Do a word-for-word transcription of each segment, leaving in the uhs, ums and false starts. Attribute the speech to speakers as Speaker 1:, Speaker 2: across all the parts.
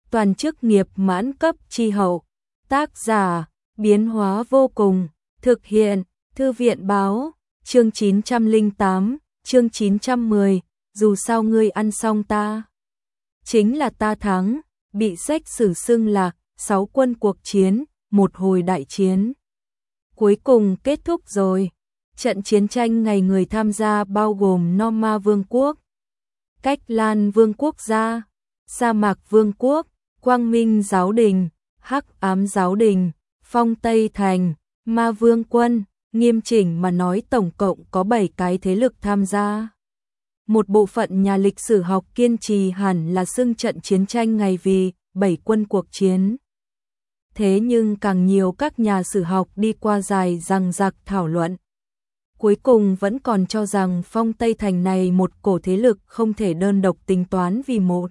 Speaker 1: toàn chức nghiệp mãn cấp chi hậu. Tác giả, biến hóa vô cùng, thực hiện, Thư viện báo, chương chín trăm lẻ tám, chương chín trăm mười, dù sao ngươi ăn xong ta. Chính là ta thắng, bị sách sử xưng là sáu quân cuộc chiến, một hồi đại chiến. Cuối cùng kết thúc rồi. Trận chiến tranh ngày người tham gia bao gồm Norma Vương quốc, Cách Lan Vương quốc gia, Sa Mạc Vương quốc, Quang Minh Giáo đình, Hắc Ám Giáo đình, Phong Tây Thành, Ma Vương quân. Nghiêm chỉnh mà nói tổng cộng có bảy cái thế lực tham gia. Một bộ phận nhà lịch sử học kiên trì hẳn là xưng trận chiến tranh ngày vì bảy quân cuộc chiến. Thế nhưng càng nhiều các nhà sử học đi qua dài dằng dặc thảo luận. Cuối cùng vẫn còn cho rằng Phong Tây Thành này một cổ thế lực không thể đơn độc tính toán vì một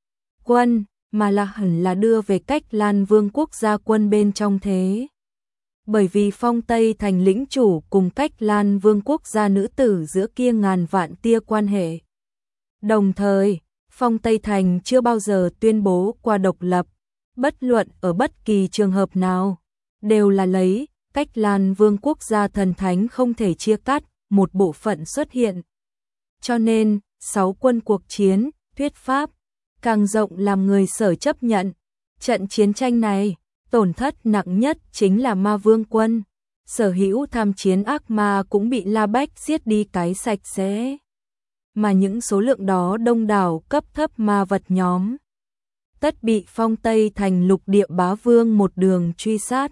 Speaker 1: quân, mà là hẳn là đưa về Cách Lan Vương quốc gia quân bên trong thế. Bởi vì Phong Tây Thành lĩnh chủ cùng Cách Lan Vương quốc gia nữ tử giữa kia ngàn vạn tia quan hệ. Đồng thời, Phong Tây Thành chưa bao giờ tuyên bố qua độc lập, bất luận ở bất kỳ trường hợp nào, đều là lấy Cách Lan Vương quốc gia thần thánh không thể chia cắt, một bộ phận xuất hiện. Cho nên, sáu quân cuộc chiến, thuyết pháp, càng rộng làm người sở chấp nhận. Trận chiến tranh này, tổn thất nặng nhất chính là Ma Vương quân. Sở hữu tham chiến ác ma cũng bị La Bách giết đi cái sạch sẽ. Mà những số lượng đó đông đảo cấp thấp ma vật nhóm, tất bị Phong Tây Thành lục địa bá vương một đường truy sát.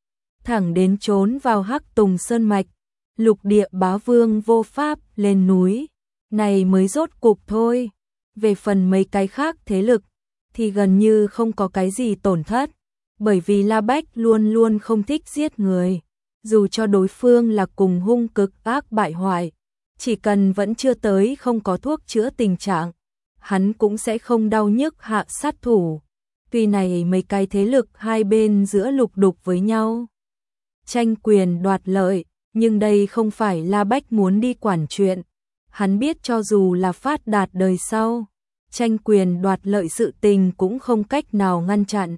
Speaker 1: Thẳng đến trốn vào Hắc Tùng Sơn Mạch, lục địa bá vương vô pháp lên núi, này mới rốt cục thôi. Về phần mấy cái khác thế lực, thì gần như không có cái gì tổn thất, bởi vì La Bách luôn luôn không thích giết người, dù cho đối phương là cùng hung cực ác bại hoại, chỉ cần vẫn chưa tới không có thuốc chữa tình trạng, hắn cũng sẽ không đau nhức hạ sát thủ. Tuy này mấy cái thế lực hai bên giữa lục đục với nhau, tranh quyền đoạt lợi, nhưng đây không phải La Bách muốn đi quản chuyện. Hắn biết cho dù là phát đạt đời sau, tranh quyền đoạt lợi sự tình cũng không cách nào ngăn chặn.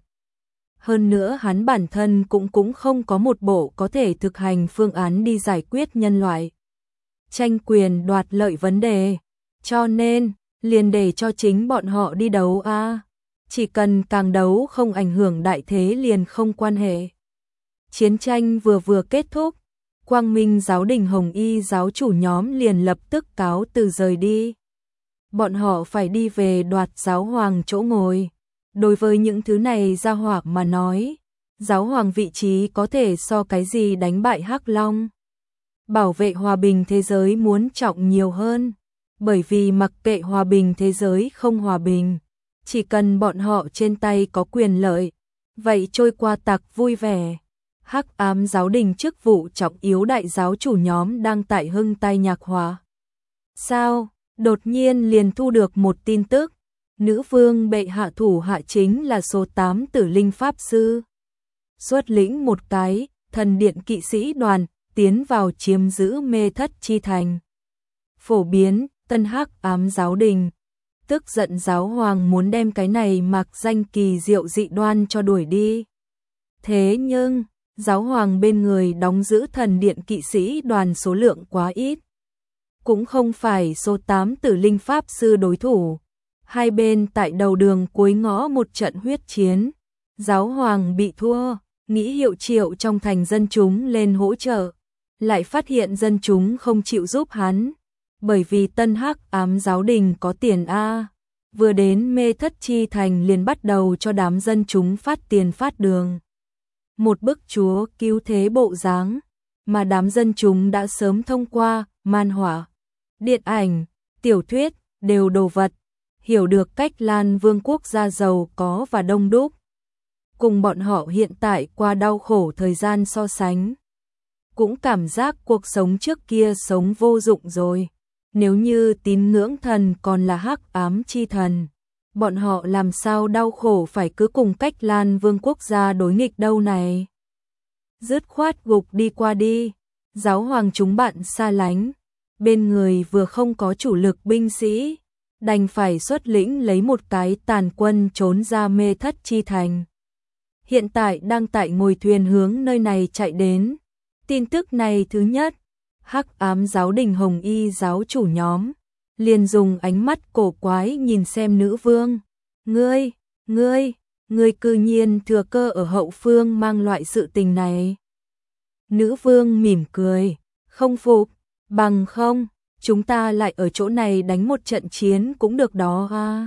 Speaker 1: Hơn nữa hắn bản thân cũng cũng không có một bộ có thể thực hành phương án đi giải quyết nhân loại tranh quyền đoạt lợi vấn đề. Cho nên, liền để cho chính bọn họ đi đấu a. À. Chỉ cần càng đấu không ảnh hưởng đại thế liền không quan hệ. Chiến tranh vừa vừa kết thúc, Quang Minh Giáo đình Hồng Y giáo chủ nhóm liền lập tức cáo từ rời đi. Bọn họ phải đi về đoạt giáo hoàng chỗ ngồi. Đối với những thứ này gia hỏa mà nói, giáo hoàng vị trí có thể so cái gì đánh bại Hắc Long. Bảo vệ hòa bình thế giới muốn trọng nhiều hơn, bởi vì mặc kệ hòa bình thế giới không hòa bình, chỉ cần bọn họ trên tay có quyền lợi, vậy trôi qua tặc vui vẻ. Hắc Ám Giáo đình chức vụ trọng yếu đại giáo chủ nhóm đang tại hưng tai nhạc hòa. Sao, đột nhiên liền thu được một tin tức, nữ vương bệ hạ thủ hạ chính là số tám tử linh pháp sư. Xuất lĩnh một cái, thần điện kỵ sĩ đoàn, tiến vào chiếm giữ Mê Thất Chi Thành. Phổ biến, Tân Hắc Ám Giáo đình. Tức giận giáo hoàng muốn đem cái này mặc danh kỳ diệu dị đoan cho đuổi đi. Thế nhưng, giáo hoàng bên người đóng giữ thần điện kỵ sĩ đoàn số lượng quá ít. Cũng không phải số tám tử linh pháp sư đối thủ. Hai bên tại đầu đường cuối ngõ một trận huyết chiến. Giáo hoàng bị thua, nghĩ hiệu triệu trong thành dân chúng lên hỗ trợ. Lại phát hiện dân chúng không chịu giúp hắn. Bởi vì Tân Hắc Ám Giáo đình có tiền A. Vừa đến Mê Thất Chi Thành liền bắt đầu cho đám dân chúng phát tiền phát đường. Một bức chúa cứu thế bộ dáng, mà đám dân chúng đã sớm thông qua, man họa, điện ảnh, tiểu thuyết, đều đồ vật, hiểu được Cách Lan Vương quốc gia giàu có và đông đúc. Cùng bọn họ hiện tại qua đau khổ thời gian so sánh, cũng cảm giác cuộc sống trước kia sống vô dụng rồi. Nếu như tín ngưỡng thần còn là Hắc Ám chi thần, bọn họ làm sao đau khổ phải cứ cùng Cách Lan Vương quốc gia đối nghịch đâu này. Dứt khoát gục đi qua đi, giáo hoàng chúng bạn xa lánh, bên người vừa không có chủ lực binh sĩ, đành phải xuất lĩnh lấy một cái tàn quân trốn ra Mê Thất Chi Thành. Hiện tại đang tại ngồi thuyền hướng nơi này chạy đến. Tin tức này thứ nhất, Hắc Ám Giáo Đình Hồng Y giáo chủ nhóm liền dùng ánh mắt cổ quái nhìn xem nữ vương. Ngươi, ngươi, ngươi cư nhiên thừa cơ ở hậu phương mang loại sự tình này. Nữ vương mỉm cười, không phục, bằng không, chúng ta lại ở chỗ này đánh một trận chiến cũng được đó ha.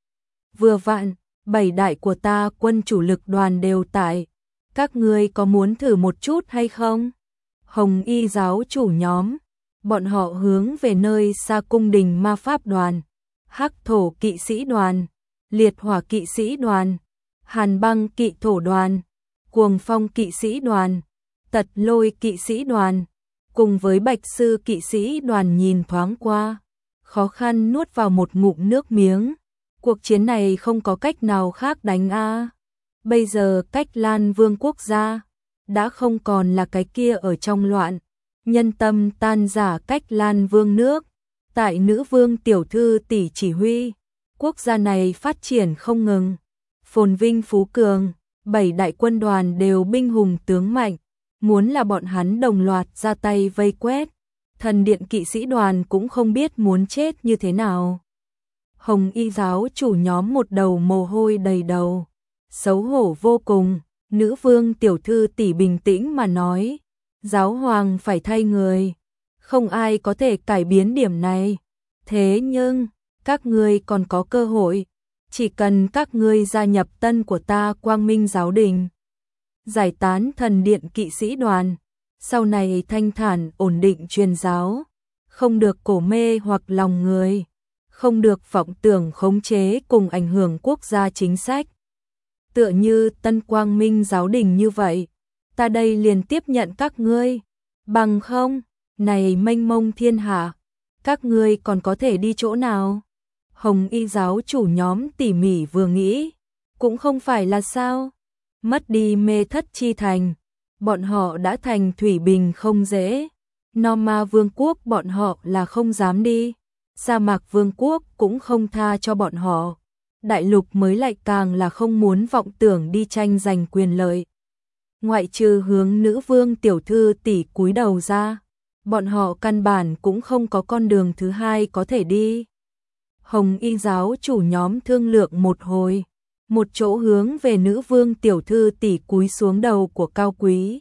Speaker 1: Vừa vặn, bảy đại của ta quân chủ lực đoàn đều tại, các ngươi có muốn thử một chút hay không? Hồng Y giáo chủ nhóm, bọn họ hướng về nơi xa cung đình ma pháp đoàn, Hắc Thổ kỵ sĩ đoàn, Liệt Hỏa kỵ sĩ đoàn, Hàn Băng kỵ thổ đoàn, Cuồng Phong kỵ sĩ đoàn, Tật Lôi kỵ sĩ đoàn, cùng với Bạch Sư kỵ sĩ đoàn nhìn thoáng qua, khó khăn nuốt vào một ngụm nước miếng. Cuộc chiến này không có cách nào khác đánh a. Bây giờ Cách Lan Vương quốc gia đã không còn là cái kia ở trong loạn, nhân tâm tan rã Cách Lan Vương nước, tại nữ vương tiểu thư tỷ chỉ huy, quốc gia này phát triển không ngừng, phồn vinh phú cường, bảy đại quân đoàn đều binh hùng tướng mạnh, muốn là bọn hắn đồng loạt ra tay vây quét, thần điện kỵ sĩ đoàn cũng không biết muốn chết như thế nào. Hồng Y giáo chủ nhóm một đầu mồ hôi đầy đầu, xấu hổ vô cùng. Nữ vương tiểu thư tỷ bình tĩnh mà nói, giáo hoàng phải thay người, không ai có thể cải biến điểm này. Thế nhưng, các ngươi còn có cơ hội, chỉ cần các ngươi gia nhập tân của ta Quang Minh giáo đình, giải tán thần điện kỵ sĩ đoàn, sau này thanh thản ổn định truyền giáo, không được cổ mê hoặc lòng người, không được vọng tưởng khống chế cùng ảnh hưởng quốc gia chính sách. Tựa như Tân Quang Minh giáo đình như vậy, ta đây liền tiếp nhận các ngươi, bằng không, này mênh mông thiên hạ, các ngươi còn có thể đi chỗ nào? Hồng Y giáo chủ nhóm tỉ mỉ vừa nghĩ, cũng không phải là sao, mất đi Mê Thất Chi Thành, bọn họ đã thành thủy bình không dễ, Norma Vương quốc bọn họ là không dám đi, Sa Mạc Vương quốc cũng không tha cho bọn họ. Đại lục mới lại càng là không muốn vọng tưởng đi tranh giành quyền lợi. Ngoại trừ hướng nữ vương tiểu thư tỷ cúi đầu ra, bọn họ căn bản cũng không có con đường thứ hai có thể đi. Hồng Y giáo chủ nhóm thương lượng một hồi, một chỗ hướng về nữ vương tiểu thư tỷ cúi xuống đầu của cao quý.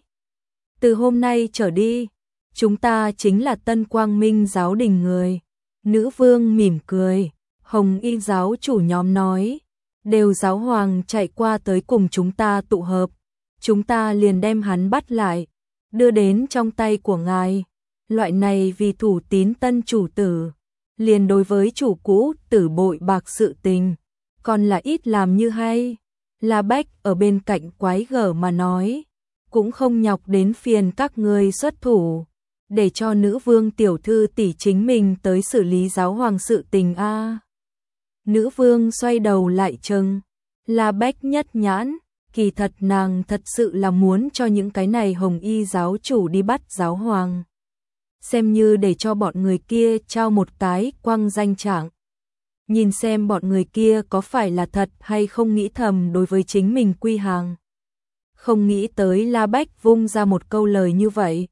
Speaker 1: Từ hôm nay trở đi, chúng ta chính là Tân Quang Minh giáo đình người. Nữ vương mỉm cười. Hồng Y giáo chủ nhóm nói, đều giáo hoàng chạy qua tới cùng chúng ta tụ hợp, chúng ta liền đem hắn bắt lại, đưa đến trong tay của ngài. Loại này vì thủ tín tân chủ tử, liền đối với chủ cũ tử bội bạc sự tình, còn là ít làm như hay. La Bách ở bên cạnh quái gở mà nói, cũng không nhọc đến phiền các ngươi xuất thủ, để cho nữ vương tiểu thư tỷ chính mình tới xử lý giáo hoàng sự tình a. Nữ vương xoay đầu lại trừng, La Bách nhất nhãn, kỳ thật nàng thật sự là muốn cho những cái này Hồng Y giáo chủ đi bắt giáo hoàng. Xem như để cho bọn người kia trao một cái quăng danh trạng. Nhìn xem bọn người kia có phải là thật hay không nghĩ thầm đối với chính mình quy hàng. Không nghĩ tới La Bách vung ra một câu lời như vậy.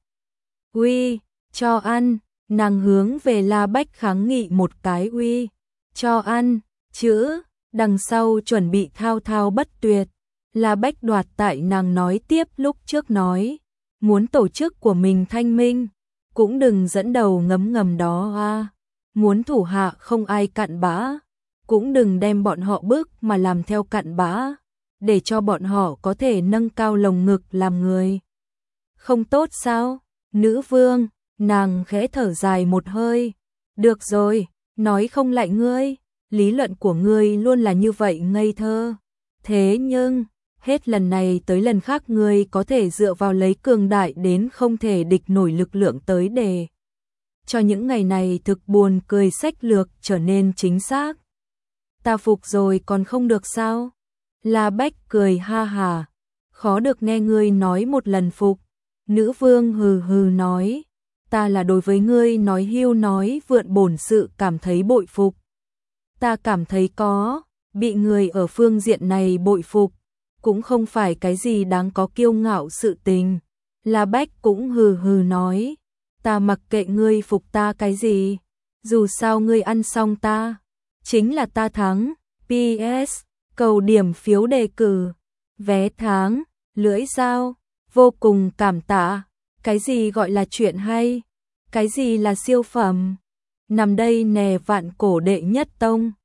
Speaker 1: Uy, cho ăn, nàng hướng về La Bách kháng nghị một cái uy. Cho ăn, chữ, đằng sau chuẩn bị thao thao bất tuyệt. La Bách đoạt tại nàng nói tiếp lúc trước nói, muốn tổ chức của mình thanh minh, cũng đừng dẫn đầu ngấm ngầm đó a. Muốn thủ hạ không ai cặn bã, cũng đừng đem bọn họ bức mà làm theo cặn bã, để cho bọn họ có thể nâng cao lồng ngực làm người. Không tốt sao? Nữ vương, nàng khẽ thở dài một hơi. Được rồi, nói không lại ngươi, lý luận của ngươi luôn là như vậy ngây thơ. Thế nhưng, hết lần này tới lần khác ngươi có thể dựa vào lấy cường đại đến không thể địch nổi lực lượng tới để cho những ngày này thực buồn cười sách lược trở nên chính xác. Ta phục rồi còn không được sao? La Bách cười ha hà, khó được nghe ngươi nói một lần phục. Nữ vương hừ hừ nói, ta là đối với ngươi nói hưu nói vượn bổn sự cảm thấy bội phục. ta cảm thấy có, bị người ở phương diện này bội phục, cũng không phải cái gì đáng có kiêu ngạo sự tình. La Bách cũng hừ hừ nói, ta mặc kệ ngươi phục ta cái gì, dù sao ngươi ăn xong ta, chính là ta thắng. pê ét, cầu điểm phiếu đề cử, vé tháng, lưỡi dao, vô cùng cảm tạ. Cái gì gọi là chuyện hay? Cái gì là siêu phẩm? Nằm đây nè vạn cổ đệ nhất tông.